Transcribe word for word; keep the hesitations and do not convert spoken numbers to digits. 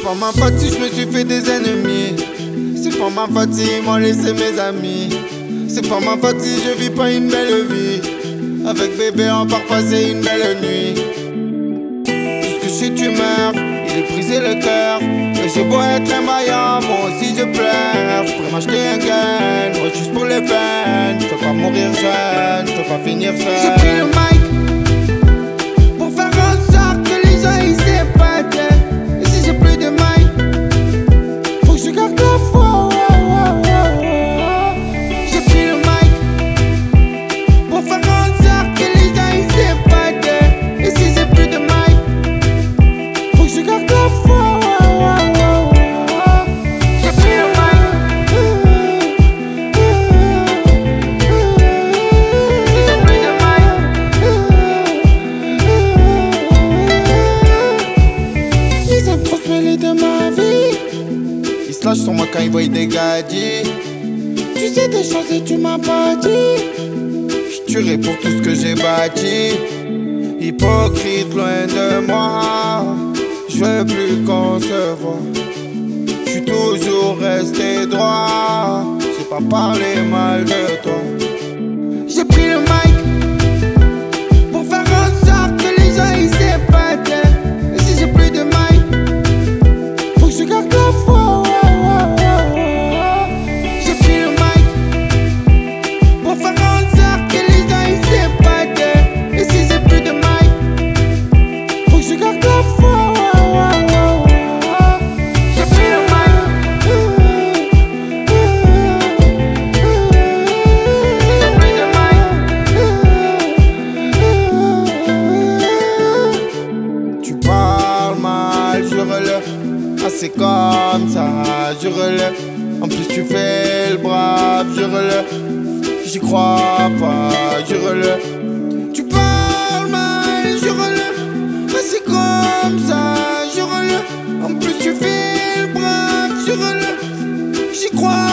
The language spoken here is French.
pas ma faute si je me suis fait des ennemis. C'est pas ma faute si ils m'ont laissé mes amis. C'est pas ma faute si je vis pas une belle vie. Avec bébé on part passer une belle nuit. Puisque je suis tu meurs, il est brisé le cœur. Mais j'ai beau être un maillot, moi aussi je pleure. Je pourrais m'acheter un gun, moi juste pour les peines. Je peux pas mourir jeune, je peux pas finir seul. J'ai pris le mic pour faire en sorte que les gens ils s'épatent. Et si j'ai plus de mic, faut que je garde la foi. J'ai pris le mic pour faire en sorte que les gens ils s'épatent. Et si j'ai plus de mic, faut que je garde la foi. J'ai pris le mic. J'ai plus de mic. Ils aiment trop se mêler de ma vie. Ils se lâchent sur moi quand ils voient des gadgets. Tu sais des choses et tu m'as pas dit. Je tuerai pour tout ce que j'ai bâti. Hypocrite loin de moi, je veux plus qu'on se voit. Je suis toujours resté droit, j'ai pas parlé mal de toi. J'ai pris le mic pour faire en sorte que les gens ils s'épatent. Et si j'ai plus de mic, faut que je garde la foi. J'ai pris le mic pour faire en sorte que les gens ils s'épatent. Et si j'ai plus de mic, faut que je garde la foi. J'ai pris le mic. J'ai plus de mic. Tu parles mal, jure-le. Ah c'est comme ça, jure-le. En plus tu fais le brave, jure-le. J'y crois pas, jure-le. Tu parles mal, jure-le. Ah c'est comme ça, jure-le. En plus tu fais le brave, jure-le. J'y crois